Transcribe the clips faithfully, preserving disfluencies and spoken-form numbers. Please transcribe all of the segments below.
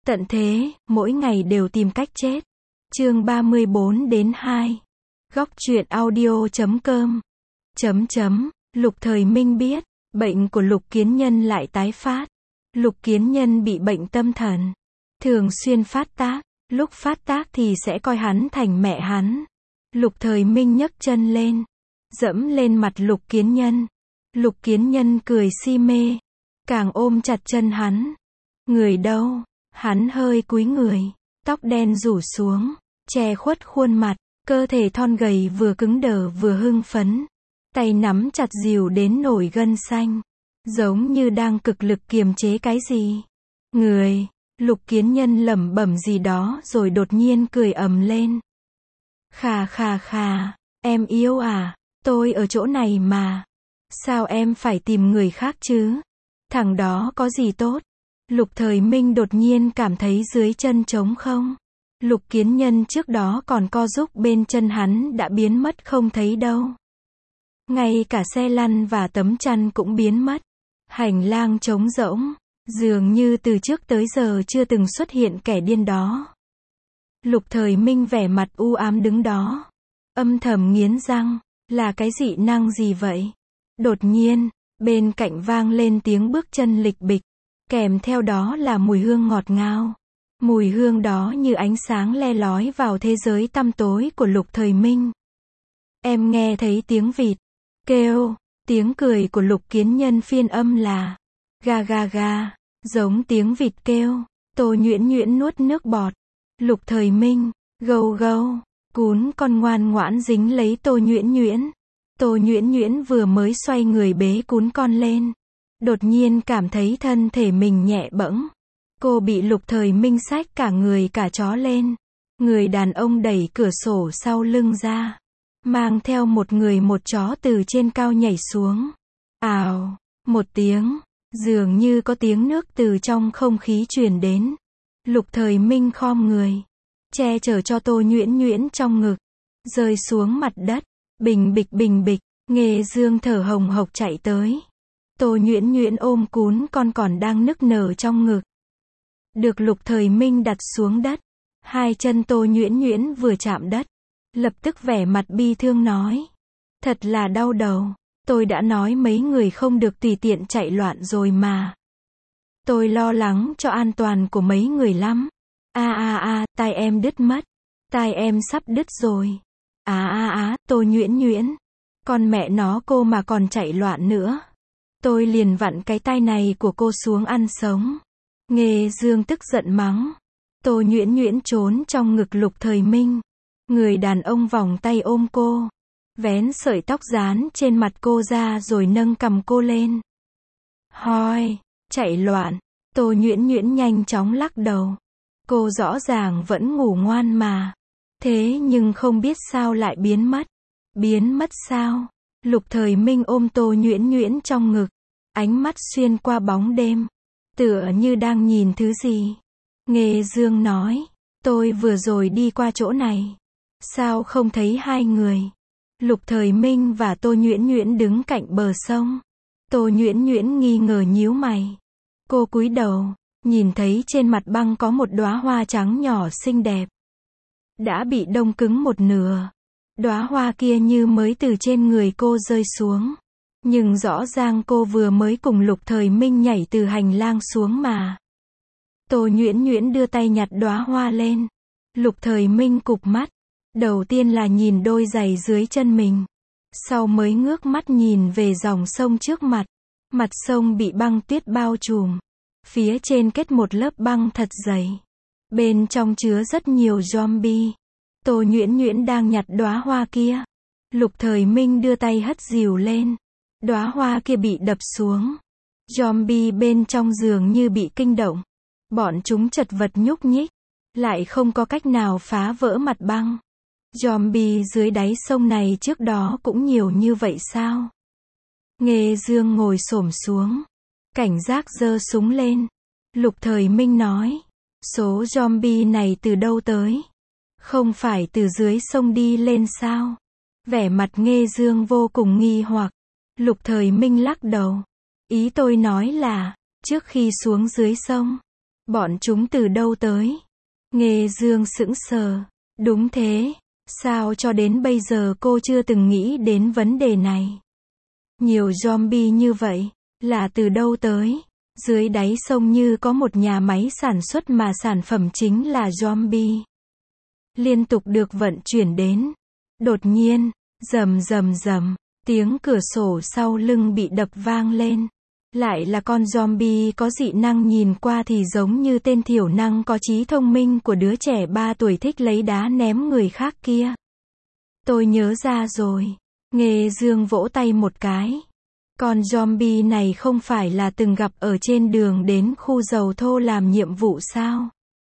Tận thế, mỗi ngày đều tìm cách chết. Chương ba mươi bốn đến hai. Góc truyện audio chấm com. Chấm chấm, Lục Thời Minh biết, bệnh của Lục Kiến Nhân lại tái phát. Lục Kiến Nhân bị bệnh tâm thần. Thường xuyên phát tác, lúc phát tác thì sẽ coi hắn thành mẹ hắn. Lục Thời Minh nhấc chân lên, dẫm lên mặt Lục Kiến Nhân. Lục Kiến Nhân cười si mê, càng ôm chặt chân hắn. Người đâu? Hắn hơi cúi người, tóc đen rủ xuống, che khuất khuôn mặt, cơ thể thon gầy vừa cứng đờ vừa hưng phấn. Tay nắm chặt dìu đến nổi gân xanh, giống như đang cực lực kiềm chế cái gì. Người, Lục Kiến Nhân lẩm bẩm gì đó rồi đột nhiên cười ầm lên. Khà khà khà, em yêu à, tôi ở chỗ này mà. Sao em phải tìm người khác chứ? Thằng đó có gì tốt? Lục Thời Minh đột nhiên cảm thấy dưới chân trống không. Lục Kiến Nhân trước đó còn co giúp bên chân hắn đã biến mất không thấy đâu. Ngay cả xe lăn và tấm chăn cũng biến mất. Hành lang trống rỗng, dường như từ trước tới giờ chưa từng xuất hiện kẻ điên đó. Lục Thời Minh vẻ mặt u ám đứng đó, âm thầm nghiến răng, là cái dị năng gì vậy? Đột nhiên, bên cạnh vang lên tiếng bước chân lịch bịch, kèm theo đó là mùi hương ngọt ngào. Mùi hương đó như ánh sáng le lói vào thế giới tăm tối của Lục Thời Minh. Em nghe thấy tiếng vịt kêu, tiếng cười của Lục Kiến Nhân phiên âm là ga ga ga, giống tiếng vịt kêu. Tô Nhuyễn Nhuyễn nuốt nước bọt. Lục Thời Minh, gâu gâu, cún con ngoan ngoãn dính lấy Tô Nhuyễn Nhuyễn. Tô Nhuyễn Nhuyễn vừa mới xoay người bế cún con lên, đột nhiên cảm thấy thân thể mình nhẹ bẫng. Cô bị Lục Thời Minh xách cả người cả chó lên. Người đàn ông đẩy cửa sổ sau lưng ra, mang theo một người một chó từ trên cao nhảy xuống. Ào, một tiếng, dường như có tiếng nước từ trong không khí truyền đến. Lục Thời Minh khom người, che chở cho Tô Nhuyễn Nhuyễn trong ngực, rơi xuống mặt đất. Bình bịch bình bịch, Nghê Dương thở hồng hộc chạy tới. Tô Nhuyễn Nhuyễn ôm cún con còn đang nức nở trong ngực, được Lục Thời Minh đặt xuống đất. Hai chân Tô Nhuyễn Nhuyễn vừa chạm đất, lập tức vẻ mặt bi thương nói. Thật là đau đầu, tôi đã nói mấy người không được tùy tiện chạy loạn rồi mà. Tôi lo lắng cho an toàn của mấy người lắm. A a a, tai em đứt mất. Tai em sắp đứt rồi. Á á á, Tô Nhuyễn Nhuyễn. Con mẹ nó cô mà còn chạy loạn nữa. Tôi liền vặn cái tai này của cô xuống ăn sống. Nghê Dương tức giận mắng. Tô Nhuyễn Nhuyễn trốn trong ngực Lục Thời Minh. Người đàn ông vòng tay ôm cô, vén sợi tóc dán trên mặt cô ra rồi nâng cằm cô lên. Hoi, chạy loạn. Tô Nhuyễn Nhuyễn nhanh chóng lắc đầu. Cô rõ ràng vẫn ngủ ngoan mà. Thế nhưng không biết sao lại biến mất. Biến mất sao? Lục Thời Minh ôm Tô Nhuyễn Nhuyễn trong ngực, ánh mắt xuyên qua bóng đêm, tựa như đang nhìn thứ gì. Nghê Dương nói, tôi vừa rồi đi qua chỗ này, sao không thấy hai người? Lục Thời Minh và Tô Nhuyễn Nhuyễn đứng cạnh bờ sông. Tô Nhuyễn Nhuyễn nghi ngờ nhíu mày. Cô cúi đầu, nhìn thấy trên mặt băng có một đóa hoa trắng nhỏ xinh đẹp, đã bị đông cứng một nửa. Đóa hoa kia như mới từ trên người cô rơi xuống, nhưng rõ ràng cô vừa mới cùng Lục Thời Minh nhảy từ hành lang xuống mà. Tô Nhuyễn Nhuyễn đưa tay nhặt đóa hoa lên. Lục Thời Minh cụp mắt, đầu tiên là nhìn đôi giày dưới chân mình, sau mới ngước mắt nhìn về dòng sông trước mặt. Mặt sông bị băng tuyết bao trùm, phía trên kết một lớp băng thật dày, bên trong chứa rất nhiều zombie. Tô Nhuyễn Nhuyễn đang nhặt đóa hoa kia. Lục Thời Minh đưa tay hất dìu lên. Đóa hoa kia bị đập xuống. Zombie bên trong giường như bị kinh động. Bọn chúng chật vật nhúc nhích, lại không có cách nào phá vỡ mặt băng. Zombie dưới đáy sông này trước đó cũng nhiều như vậy sao? Nghê Dương ngồi xổm xuống, cảnh giác giơ súng lên. Lục Thời Minh nói, số zombie này từ đâu tới? Không phải từ dưới sông đi lên sao? Vẻ mặt Nghê Dương vô cùng nghi hoặc. Lục Thời Minh lắc đầu. Ý tôi nói là, trước khi xuống dưới sông, Bọn chúng từ đâu tới? Nghê Dương sững sờ. Đúng thế, sao cho đến bây giờ cô chưa từng nghĩ đến vấn đề này? Nhiều zombie như vậy, là từ đâu tới? Dưới đáy sông như có một nhà máy sản xuất mà sản phẩm chính là zombie. Liên tục được vận chuyển đến. Đột nhiên, rầm rầm rầm, tiếng cửa sổ sau lưng bị đập vang lên. Lại là con zombie có dị năng, nhìn qua thì giống như tên thiểu năng có trí thông minh của đứa trẻ ba tuổi thích lấy đá ném người khác kia. Tôi nhớ ra rồi. Nghê Dương vỗ tay một cái. Con zombie này không phải là từng gặp ở trên đường đến khu dầu thô làm nhiệm vụ sao?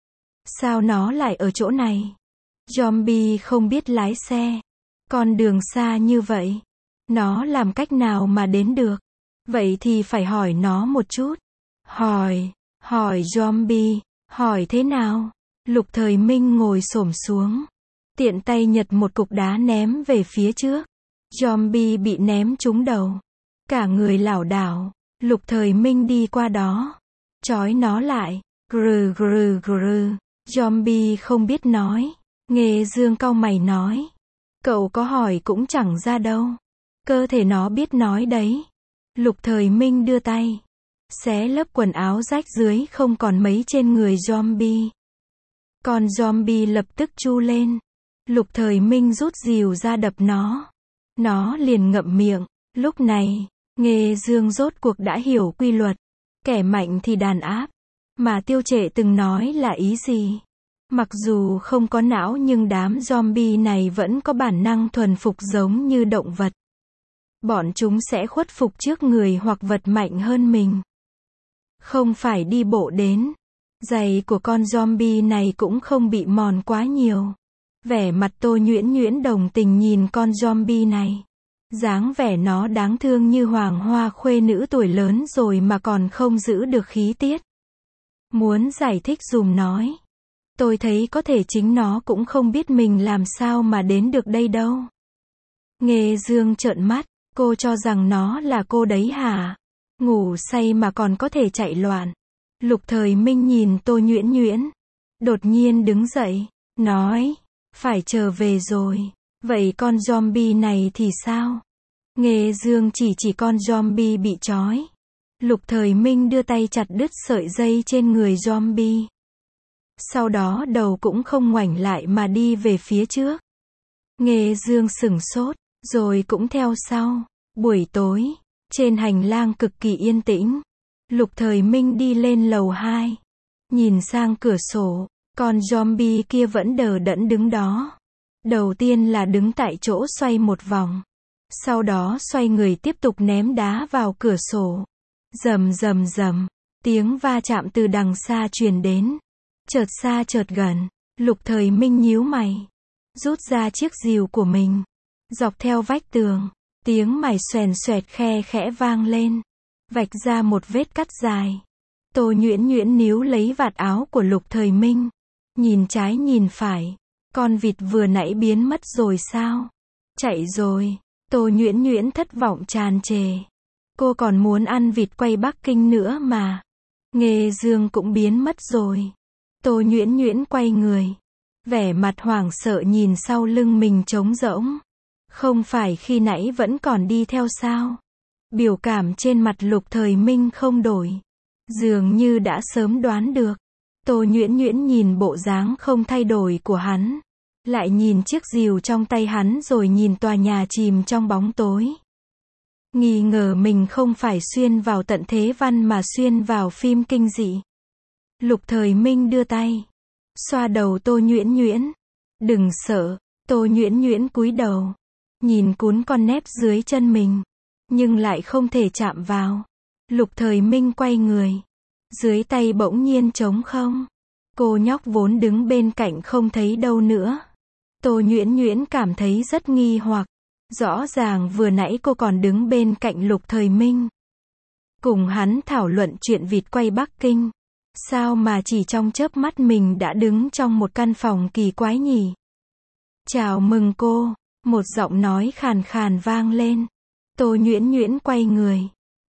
Sao nó lại ở chỗ này? Zombie không biết lái xe. Con đường xa như vậy, nó làm cách nào mà đến được? Vậy thì phải hỏi nó một chút. Hỏi, hỏi zombie, hỏi thế nào? Lục Thời Minh ngồi xổm xuống, tiện tay nhặt một cục đá ném về phía trước. Zombie bị ném trúng đầu, cả người lảo đảo. Lục Thời Minh đi qua đó, trói nó lại. Grừ grừ grừ. Zombie không biết nói. Nghê Dương cau mày nói. Cậu có hỏi cũng chẳng ra đâu. Cơ thể nó biết nói đấy. Lục Thời Minh đưa tay, xé lớp quần áo rách dưới không còn mấy trên người zombie. Con zombie lập tức chu lên. Lục Thời Minh rút rìu ra đập nó. Nó liền ngậm miệng. Lúc này, Nghê Dương rốt cuộc đã hiểu quy luật. Kẻ mạnh thì đàn áp. Mà Tiêu Trệ từng nói là ý gì? Mặc dù không có não nhưng đám zombie này vẫn có bản năng thuần phục giống như động vật. Bọn chúng sẽ khuất phục trước người hoặc vật mạnh hơn mình. Không phải đi bộ đến. Giày của con zombie này cũng không bị mòn quá nhiều. Vẻ mặt Tô Nhuyễn Nhuyễn đồng tình nhìn con zombie này. Dáng vẻ nó đáng thương như hoàng hoa khuê nữ tuổi lớn rồi mà còn không giữ được khí tiết. Muốn giải thích dùm nói. Tôi thấy có thể chính nó cũng không biết mình làm sao mà đến được đây đâu. Nghê Dương trợn mắt. Cô cho rằng nó là cô đấy hả? Ngủ say mà còn có thể chạy loạn. Lục Thời Minh nhìn Tô Nhuyễn Nhuyễn. Đột nhiên đứng dậy. Nói. Phải trở về rồi. Vậy con zombie này thì sao? Nghê Dương chỉ chỉ con zombie bị trói. Lục Thời Minh đưa tay chặt đứt sợi dây trên người zombie. Sau đó đầu cũng không ngoảnh lại mà đi về phía trước. Nghê Dương sửng sốt, rồi cũng theo sau. Buổi tối, trên hành lang cực kỳ yên tĩnh. Lục Thời Minh đi lên lầu hai. Nhìn sang cửa sổ, con zombie kia vẫn đờ đẫn đứng đó. Đầu tiên là đứng tại chỗ xoay một vòng. Sau đó xoay người tiếp tục ném đá vào cửa sổ. Rầm rầm rầm, tiếng va chạm từ đằng xa truyền đến. Chợt xa chợt gần, Lục Thời Minh nhíu mày. Rút ra chiếc rìu của mình. Dọc theo vách tường, tiếng mài xoèn xoẹt khe khẽ vang lên. Vạch ra một vết cắt dài. Tô Nhuyễn Nhuyễn níu lấy vạt áo của Lục Thời Minh. Nhìn trái nhìn phải. Con vịt vừa nãy biến mất rồi sao? Chạy rồi. Tô Nhuyễn Nhuyễn thất vọng tràn trề. Cô còn muốn ăn vịt quay Bắc Kinh nữa mà. Nghê Dương cũng biến mất rồi. Tô Nhuyễn Nhuyễn quay người. Vẻ mặt hoảng sợ nhìn sau lưng mình trống rỗng. Không phải khi nãy vẫn còn đi theo sao? Biểu cảm trên mặt Lục Thời Minh không đổi. Dường như đã sớm đoán được. Tô Nhuyễn Nhuyễn nhìn bộ dáng không thay đổi của hắn. Lại nhìn chiếc rìu trong tay hắn rồi nhìn tòa nhà chìm trong bóng tối. Nghi ngờ mình không phải xuyên vào tận thế văn mà xuyên vào phim kinh dị. Lục Thời Minh đưa tay. Xoa đầu Tô Nhuyễn Nhuyễn. Đừng sợ. Tô Nhuyễn Nhuyễn cúi đầu. Nhìn cuốn con nép dưới chân mình. Nhưng lại không thể chạm vào. Lục Thời Minh quay người. Dưới tay bỗng nhiên trống không. Cô nhóc vốn đứng bên cạnh không thấy đâu nữa. Tô Nhuyễn Nhuyễn cảm thấy rất nghi hoặc. Rõ ràng vừa nãy cô còn đứng bên cạnh Lục Thời Minh. Cùng hắn thảo luận chuyện vịt quay Bắc Kinh. Sao mà chỉ trong chớp mắt mình đã đứng trong một căn phòng kỳ quái nhỉ? Chào mừng cô. Một giọng nói khàn khàn vang lên. Tô Nhuyễn Nhuyễn quay người.